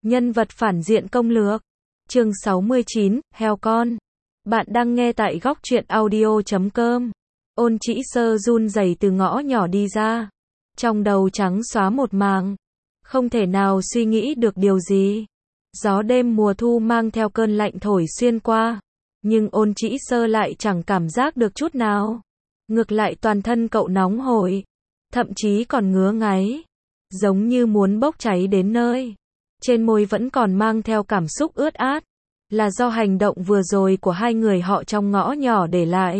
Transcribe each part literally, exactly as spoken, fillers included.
Nhân vật phản diện công lược. Chương sáu mươi chín, heo con. Bạn đang nghe tại góc truyện audio chấm com. Ôn Chỉ Sơ run rẩy từ ngõ nhỏ đi ra. Trong đầu trắng xóa một màng. Không thể nào suy nghĩ được điều gì. Gió đêm mùa thu mang theo cơn lạnh thổi xuyên qua. Nhưng Ôn Chỉ Sơ lại chẳng cảm giác được chút nào. Ngược lại toàn thân cậu nóng hổi. Thậm chí còn ngứa ngáy. Giống như muốn bốc cháy đến nơi. Trên môi vẫn còn mang theo cảm xúc ướt át. Là do hành động vừa rồi của hai người họ trong ngõ nhỏ để lại.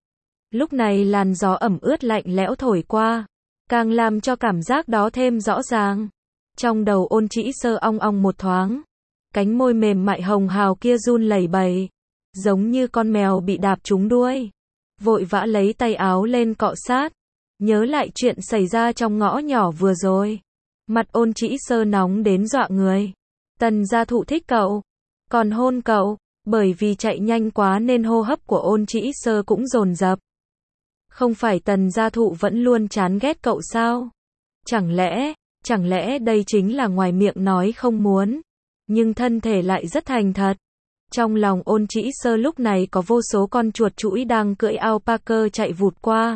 Lúc này làn gió ẩm ướt lạnh lẽo thổi qua. Càng làm cho cảm giác đó thêm rõ ràng. Trong đầu Ôn Chỉ Sơ ong ong một thoáng. Cánh môi mềm mại hồng hào kia run lẩy bẩy. Giống như con mèo bị đạp trúng đuôi. Vội vã lấy tay áo lên cọ sát. Nhớ lại chuyện xảy ra trong ngõ nhỏ vừa rồi. Mặt Ôn Chỉ Sơ nóng đến dọa người. Tần Gia Thụ thích cậu. Còn hôn cậu. Bởi vì chạy nhanh quá nên hô hấp của Ôn Chỉ Sơ cũng dồn dập. Không phải Tần Gia Thụ vẫn luôn chán ghét cậu sao? Chẳng lẽ, chẳng lẽ đây chính là ngoài miệng nói không muốn. Nhưng thân thể lại rất thành thật. Trong lòng Ôn Chỉ Sơ lúc này có vô số con chuột chũi đang cưỡi alpaca chạy vụt qua.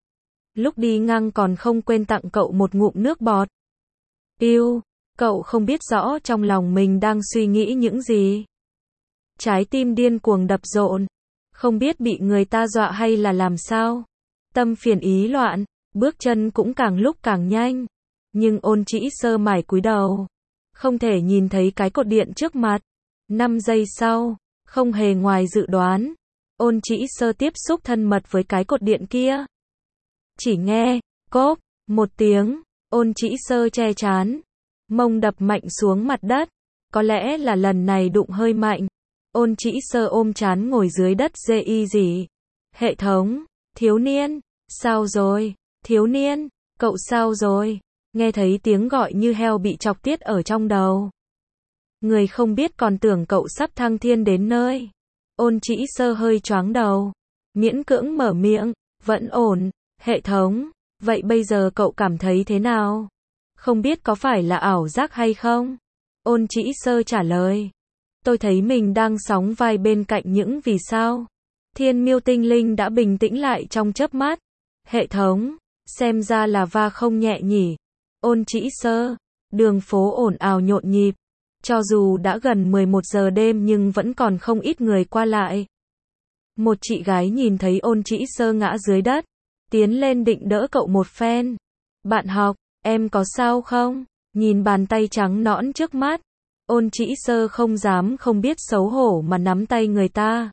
Lúc đi ngang còn không quên tặng cậu một ngụm nước bọt. Yêu, cậu không biết rõ trong lòng mình đang suy nghĩ những gì. Trái tim điên cuồng đập rộn. Không biết bị người ta dọa hay là làm sao. Tâm phiền ý loạn, bước chân cũng càng lúc càng nhanh. Nhưng Ôn Chỉ Sơ mải cúi đầu. Không thể nhìn thấy cái cột điện trước mặt. Năm giây sau, không hề ngoài dự đoán. Ôn Chỉ Sơ tiếp xúc thân mật với cái cột điện kia. Chỉ nghe, cốp, một tiếng, Ôn Chỉ Sơ che chán. Mông đập mạnh xuống mặt đất. Có lẽ là lần này đụng hơi mạnh. Ôn Chỉ Sơ ôm chán ngồi dưới đất dê y gì. Hệ thống, thiếu niên, sao rồi, thiếu niên, cậu sao rồi, nghe thấy tiếng gọi như heo bị chọc tiết ở trong đầu. Người không biết còn tưởng cậu sắp thăng thiên đến nơi. Ôn Chỉ Sơ hơi choáng đầu. Miễn cưỡng mở miệng, vẫn ổn, hệ thống, vậy bây giờ cậu cảm thấy thế nào? Không biết có phải là ảo giác hay không? Ôn Chỉ Sơ trả lời. Tôi thấy mình đang sóng vai bên cạnh những vì sao. Thiên miêu tinh linh đã bình tĩnh lại trong chớp mắt. Hệ thống, xem ra là va không nhẹ nhỉ. Ôn Chỉ Sơ, đường phố ồn ào nhộn nhịp. Cho dù đã gần mười một giờ đêm nhưng vẫn còn không ít người qua lại. Một chị gái nhìn thấy Ôn Chỉ Sơ ngã dưới đất. Tiến lên định đỡ cậu một phen. Bạn học, em có sao không? Nhìn bàn tay trắng nõn trước mắt. Ôn Chỉ Sơ không dám không biết xấu hổ mà nắm tay người ta.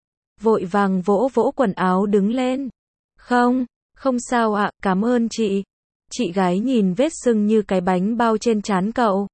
Vội vàng vỗ vỗ quần áo đứng lên. Không, không sao ạ, cảm ơn chị. Chị gái nhìn vết sưng như cái bánh bao trên trán cậu.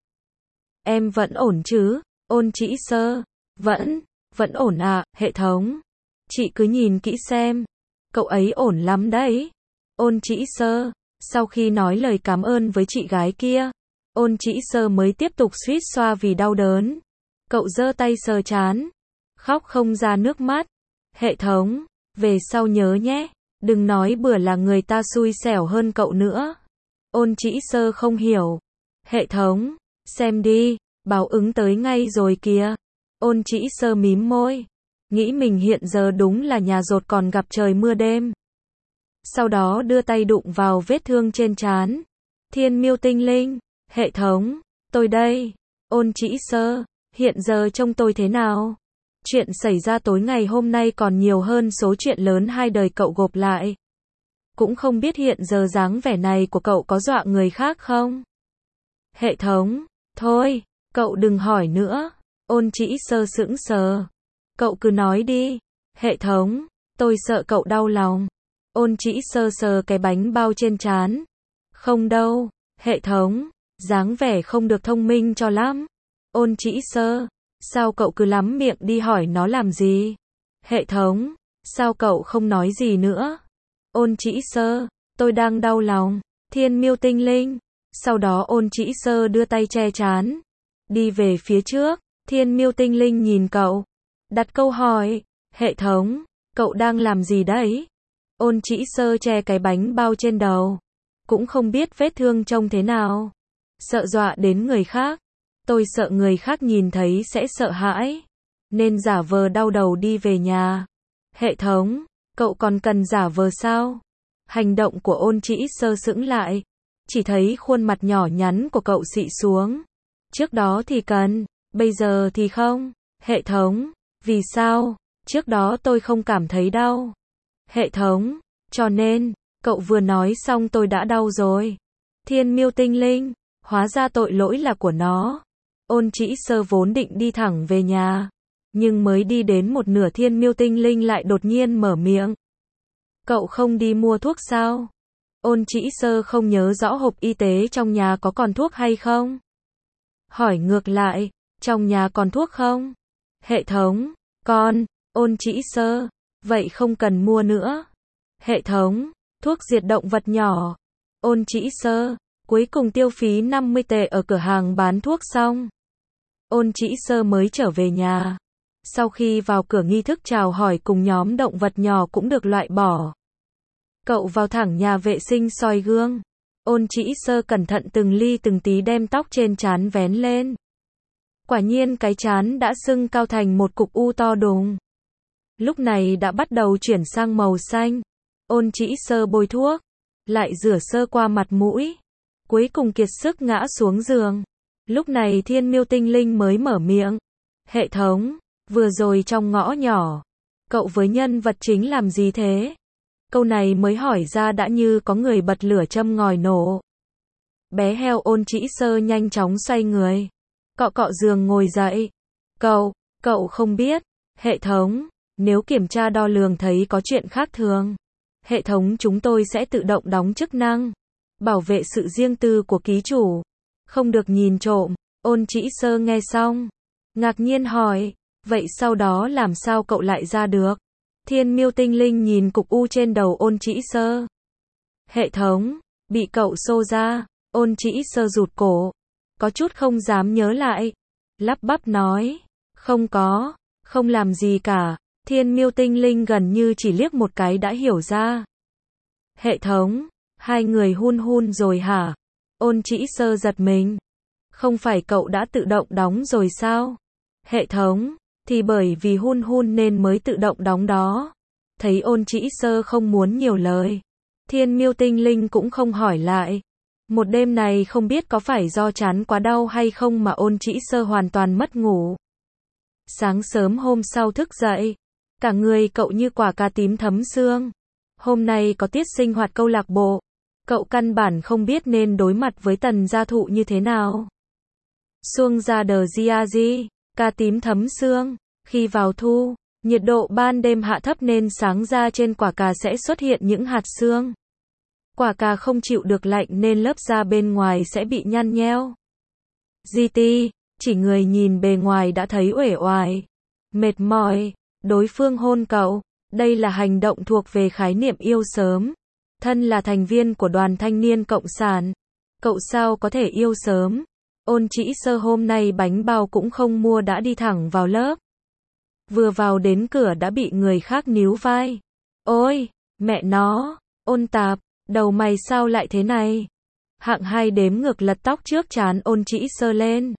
Em vẫn ổn chứ? Ôn Chỉ Sơ. Vẫn, vẫn ổn ạ, hệ thống. Chị cứ nhìn kỹ xem. Cậu ấy ổn lắm đấy. Ôn Chỉ Sơ. Sau khi nói lời cảm ơn với chị gái kia, Ôn Chỉ Sơ mới tiếp tục suýt xoa vì đau đớn. Cậu giơ tay sờ trán. Khóc không ra nước mắt. Hệ thống, về sau nhớ nhé. Đừng nói bừa là người ta xui xẻo hơn cậu nữa. Ôn Chỉ Sơ không hiểu. Hệ thống, xem đi, báo ứng tới ngay rồi kìa. Ôn Chỉ Sơ mím môi. Nghĩ mình hiện giờ đúng là nhà dột còn gặp trời mưa đêm. Sau đó đưa tay đụng vào vết thương trên trán. Thiên miêu tinh linh, hệ thống, tôi đây. Ôn Chỉ Sơ, hiện giờ trông tôi thế nào? Chuyện xảy ra tối ngày hôm nay còn nhiều hơn số chuyện lớn hai đời cậu gộp lại. Cũng không biết hiện giờ dáng vẻ này của cậu có dọa người khác không? Hệ thống, thôi, cậu đừng hỏi nữa. Ôn Chỉ Sơ sững sờ. Cậu cứ nói đi. Hệ thống, tôi sợ cậu đau lòng. Ôn Chỉ Sơ sờ cái bánh bao trên trán. Không đâu, hệ thống, dáng vẻ không được thông minh cho lắm. Ôn Chỉ Sơ, sao cậu cứ lắm miệng đi hỏi nó làm gì? Hệ thống, sao cậu không nói gì nữa? Ôn Chỉ Sơ, tôi đang đau lòng. Thiên miêu tinh linh. Sau đó Ôn Chỉ Sơ đưa tay che trán. Đi về phía trước. Thiên miêu tinh linh nhìn cậu. Đặt câu hỏi. Hệ thống, cậu đang làm gì đấy? Ôn Chỉ Sơ che cái bánh bao trên đầu. Cũng không biết vết thương trông thế nào. Sợ dọa đến người khác. Tôi sợ người khác nhìn thấy sẽ sợ hãi, nên giả vờ đau đầu đi về nhà. Hệ thống, cậu còn cần giả vờ sao? Hành động của Ôn Trĩ Sơ sững lại, chỉ thấy khuôn mặt nhỏ nhắn của cậu xị xuống. Trước đó thì cần, bây giờ thì không. Hệ thống, vì sao? Trước đó tôi không cảm thấy đau. Hệ thống, cho nên, cậu vừa nói xong tôi đã đau rồi. Thiên Miêu Tinh Linh, hóa ra tội lỗi là của nó. Ôn Trĩ Sơ vốn định đi thẳng về nhà, nhưng mới đi đến một nửa Thiên Miêu Tinh Linh lại đột nhiên mở miệng. Cậu không đi mua thuốc sao? Ôn Trĩ Sơ không nhớ rõ hộp y tế trong nhà có còn thuốc hay không. Hỏi ngược lại, trong nhà còn thuốc không? Hệ thống, con. Ôn Trĩ Sơ, vậy không cần mua nữa. Hệ thống, thuốc diệt động vật nhỏ. Ôn Trĩ Sơ, cuối cùng tiêu phí năm mươi tệ ở cửa hàng bán thuốc xong. Ôn Trĩ Sơ mới trở về nhà. Sau khi vào cửa nghi thức chào hỏi cùng nhóm động vật nhỏ cũng được loại bỏ. Cậu vào thẳng nhà vệ sinh soi gương. Ôn Trĩ Sơ cẩn thận từng ly từng tí đem tóc trên trán vén lên. Quả nhiên cái trán đã sưng cao thành một cục u to đùng. Lúc này đã bắt đầu chuyển sang màu xanh. Ôn Trĩ Sơ bôi thuốc, lại rửa sơ qua mặt mũi. Cuối cùng kiệt sức ngã xuống giường. Lúc này Thiên Miêu Tinh Linh mới mở miệng. Hệ thống, vừa rồi trong ngõ nhỏ, cậu với nhân vật chính làm gì thế? Câu này mới hỏi ra đã như có người bật lửa châm ngòi nổ. Bé heo Ôn Trĩ Sơ nhanh chóng xoay người, cọ cọ giường ngồi dậy. Cậu, cậu không biết. Hệ thống, nếu kiểm tra đo lường thấy có chuyện khác thường, hệ thống chúng tôi sẽ tự động đóng chức năng bảo vệ sự riêng tư của ký chủ, không được nhìn trộm. Ôn Trĩ Sơ nghe xong, ngạc nhiên hỏi, vậy sau đó làm sao cậu lại ra được? Thiên Miêu Tinh Linh nhìn cục u trên đầu Ôn Trĩ Sơ. Hệ thống, bị cậu xô ra. Ôn Trĩ Sơ rụt cổ, có chút không dám nhớ lại, lắp bắp nói, không có, không làm gì cả. Thiên Miêu Tinh Linh gần như chỉ liếc một cái đã hiểu ra. Hệ thống, hai người hun hun rồi hả? Ôn Trĩ Sơ giật mình. Không phải cậu đã tự động đóng rồi sao? Hệ thống, thì bởi vì hun hun nên mới tự động đóng đó. Thấy Ôn Trĩ Sơ không muốn nhiều lời, Thiên Miêu Tinh Linh cũng không hỏi lại. Một đêm này không biết có phải do chán quá đau hay không mà Ôn Trĩ Sơ hoàn toàn mất ngủ. Sáng sớm hôm sau thức dậy, cả người cậu như quả cà tím thấm xương. Hôm nay có tiết sinh hoạt câu lạc bộ, cậu căn bản không biết nên đối mặt với Tần Gia Thụ như thế nào. Xuông ra đờ gia di, cà tím thấm xương. Khi vào thu, nhiệt độ ban đêm hạ thấp nên sáng ra trên quả cà sẽ xuất hiện những hạt sương. Quả cà không chịu được lạnh nên lớp da bên ngoài sẽ bị nhăn nheo. giê tê, chỉ người nhìn bề ngoài đã thấy uể oải, mệt mỏi. Đối phương hôn cậu, đây là hành động thuộc về khái niệm yêu sớm. Thân là thành viên của đoàn thanh niên cộng sản, cậu sao có thể yêu sớm? Ôn Trĩ Sơ hôm nay bánh bao cũng không mua đã đi thẳng vào lớp. Vừa vào đến cửa đã bị người khác níu vai. Ôi, mẹ nó, Ôn Tạp, đầu mày sao lại thế này? Hạng hai đếm ngược lật tóc trước trán Ôn Trĩ Sơ lên.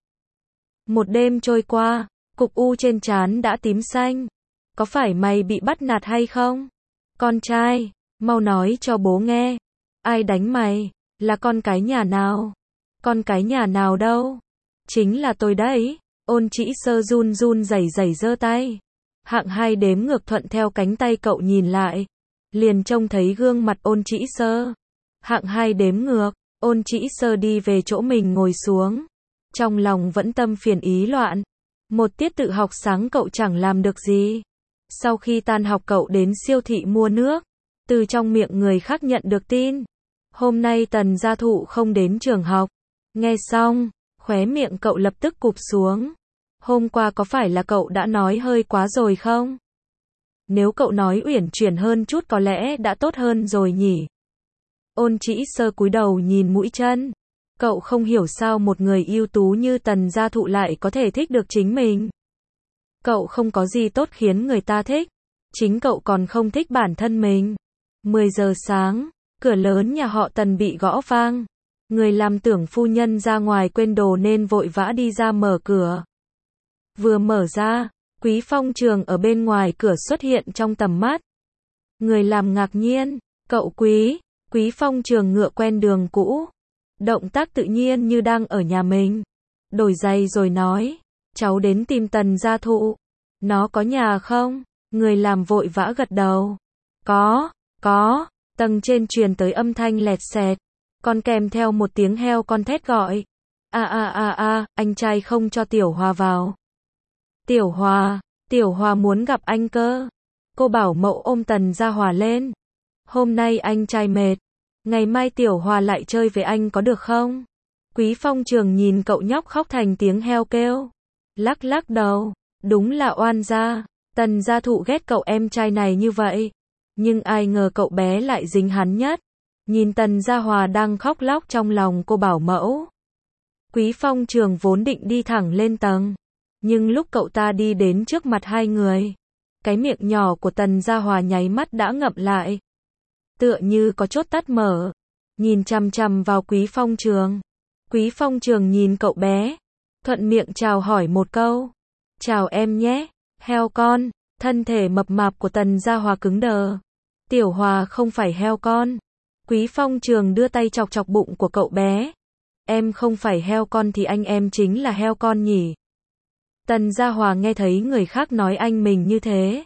Một đêm trôi qua, cục u trên trán đã tím xanh. Có phải mày bị bắt nạt hay không? Con trai, mau nói cho bố nghe. Ai đánh mày? Là con cái nhà nào? Con cái nhà nào đâu? Chính là tôi đấy. Ôn Trĩ Sơ run run rẩy rẩy giơ tay. Hạng hai đếm ngược thuận theo cánh tay cậu nhìn lại, liền trông thấy gương mặt Ôn Trĩ Sơ. Hạng hai đếm ngược, Ôn Trĩ Sơ đi về chỗ mình ngồi xuống. Trong lòng vẫn tâm phiền ý loạn. Một tiết tự học sáng cậu chẳng làm được gì. Sau khi tan học cậu đến siêu thị mua nước. Từ trong miệng người khác nhận được tin. Hôm nay Tần Gia Thụ không đến trường học. Nghe xong, khóe miệng cậu lập tức cụp xuống. Hôm qua có phải là cậu đã nói hơi quá rồi không? Nếu cậu nói uyển chuyển hơn chút có lẽ đã tốt hơn rồi nhỉ? Ôn Trĩ Sơ cúi đầu nhìn mũi chân. Cậu không hiểu sao một người ưu tú như Tần Gia Thụ lại có thể thích được chính mình. Cậu không có gì tốt khiến người ta thích. Chính cậu còn không thích bản thân mình. mười giờ sáng, cửa lớn nhà họ Tần bị gõ vang. Người làm tưởng phu nhân ra ngoài quên đồ nên vội vã đi ra mở cửa. Vừa mở ra, Quý Phong Trường ở bên ngoài cửa xuất hiện trong tầm mắt. Người làm ngạc nhiên, cậu Quý, Quý Phong Trường ngựa quen đường cũ. Động tác tự nhiên như đang ở nhà mình. Đổi giày rồi nói, cháu đến tìm Tần gia thụ. Nó có nhà không? Người làm vội vã gật đầu. Có, có, tầng trên truyền tới âm thanh lẹt xẹt. Còn kèm theo một tiếng heo con thét gọi. A a a a, anh trai không cho Tiểu Hòa vào. Tiểu Hòa, Tiểu Hòa muốn gặp anh cơ. Cô bảo mẫu ôm Tần Gia Hòa lên. Hôm nay anh trai mệt. Ngày mai Tiểu Hòa lại chơi với anh có được không? Quý Phong Trường nhìn cậu nhóc khóc thành tiếng heo kêu. Lắc lắc đầu. Đúng là oan gia. Tần gia thụ ghét cậu em trai này như vậy. Nhưng ai ngờ cậu bé lại dính hắn nhất. Nhìn Tần Gia Hòa đang khóc lóc trong lòng cô bảo mẫu. Quý Phong Trường vốn định đi thẳng lên tầng. Nhưng lúc cậu ta đi đến trước mặt hai người, cái miệng nhỏ của Tần Gia Hòa nháy mắt đã ngậm lại. Tựa như có chốt tắt mở. Nhìn chằm chằm vào Quý Phong Trường. Quý Phong Trường nhìn cậu bé. Thuận miệng chào hỏi một câu. Chào em nhé, heo con. Thân thể mập mạp của Tần Gia Hòa cứng đờ. Tiểu Hòa không phải heo con. Quý Phong Trường đưa tay chọc chọc bụng của cậu bé. Em không phải heo con thì anh em chính là heo con nhỉ. Tần Gia Hòa nghe thấy người khác nói anh mình như thế.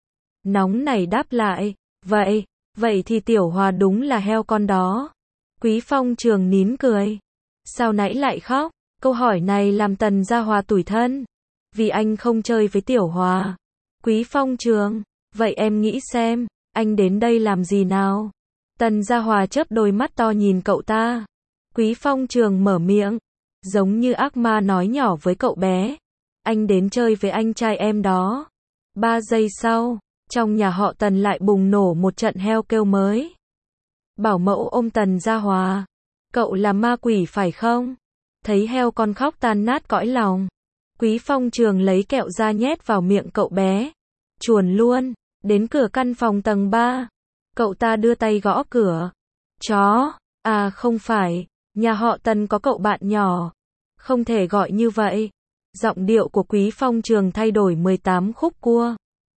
Nóng này đáp lại. Vậy, vậy thì Tiểu Hòa đúng là heo con đó. Quý Phong Trường nín cười. Sao nãy lại khóc? Câu hỏi này làm Tần Gia Hòa tủi thân. Vì anh không chơi với Tiểu Hòa. Quý Phong Trường. Vậy em nghĩ xem, anh đến đây làm gì nào? Tần Gia Hòa chớp đôi mắt to nhìn cậu ta. Quý Phong Trường mở miệng. Giống như ác ma nói nhỏ với cậu bé. Anh đến chơi với anh trai em đó. Ba giây sau, trong nhà họ Tần lại bùng nổ một trận heo kêu mới. Bảo mẫu ôm Tần Gia Hòa. Cậu là ma quỷ phải không? Thấy heo con khóc tan nát cõi lòng. Quý Phong Trường lấy kẹo ra nhét vào miệng cậu bé. Chuồn luôn, đến cửa căn phòng tầng ba. Cậu ta đưa tay gõ cửa. Chó, à không phải, nhà họ Tần có cậu bạn nhỏ. Không thể gọi như vậy. Giọng điệu của Quý Phong Trường thay đổi mười tám khúc cua.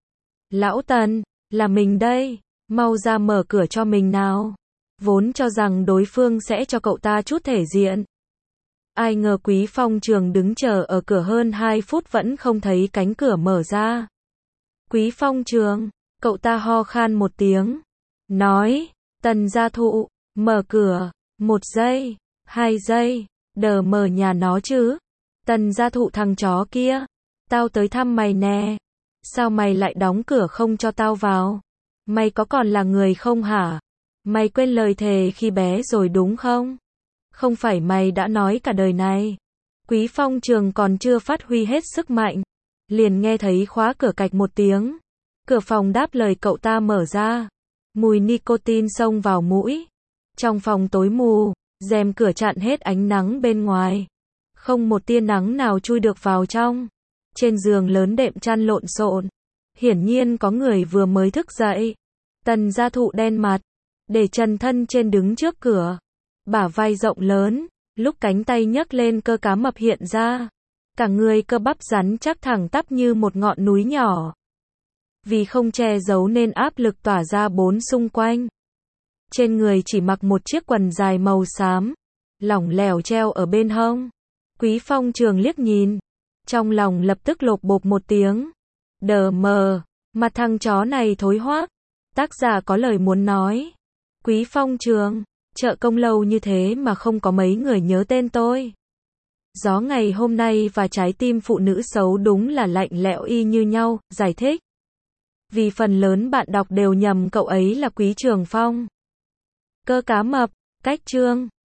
Lão Tần, là mình đây, mau ra mở cửa cho mình nào. Vốn cho rằng đối phương sẽ cho cậu ta chút thể diện. Ai ngờ Quý Phong Trường đứng chờ ở cửa hơn hai phút vẫn không thấy cánh cửa mở ra. Quý Phong Trường, cậu ta ho khan một tiếng. Nói, Tần gia thụ, mở cửa, một giây, hai giây, đờ mờ nhà nó chứ. Tần gia thụ thằng chó kia, tao tới thăm mày nè. Sao mày lại đóng cửa không cho tao vào? Mày có còn là người không hả? Mày quên lời thề khi bé rồi đúng không? Không phải mày đã nói cả đời này. Quý Phong Trường còn chưa phát huy hết sức mạnh. Liền nghe thấy khóa cửa cạch một tiếng. Cửa phòng đáp lời cậu ta mở ra. Mùi nicotine xông vào mũi. Trong phòng tối mù, rèm cửa chặn hết ánh nắng bên ngoài. Không một tia nắng nào chui được vào trong. Trên giường lớn đệm chăn lộn xộn. Hiển nhiên có người vừa mới thức dậy. Tần gia thụ đen mặt, để trần thân trên đứng trước cửa. Bả vai rộng lớn, lúc cánh tay nhấc lên cơ cá mập hiện ra. Cả người cơ bắp rắn chắc thẳng tắp như một ngọn núi nhỏ. Vì không che giấu nên áp lực tỏa ra bốn xung quanh. Trên người chỉ mặc một chiếc quần dài màu xám, lỏng lẻo treo ở bên hông. Quý Phong Trường liếc nhìn, trong lòng lập tức lộp bộp một tiếng. Đờ mờ, mặt thằng chó này thối hoác. Tác giả có lời muốn nói. Quý Phong Trường, trợ công lâu như thế mà không có mấy người nhớ tên tôi. Gió ngày hôm nay và trái tim phụ nữ xấu đúng là lạnh lẽo y như nhau, giải thích. Vì phần lớn bạn đọc đều nhầm cậu ấy là Quý Trường Phong. Cơ cá mập, cách chương.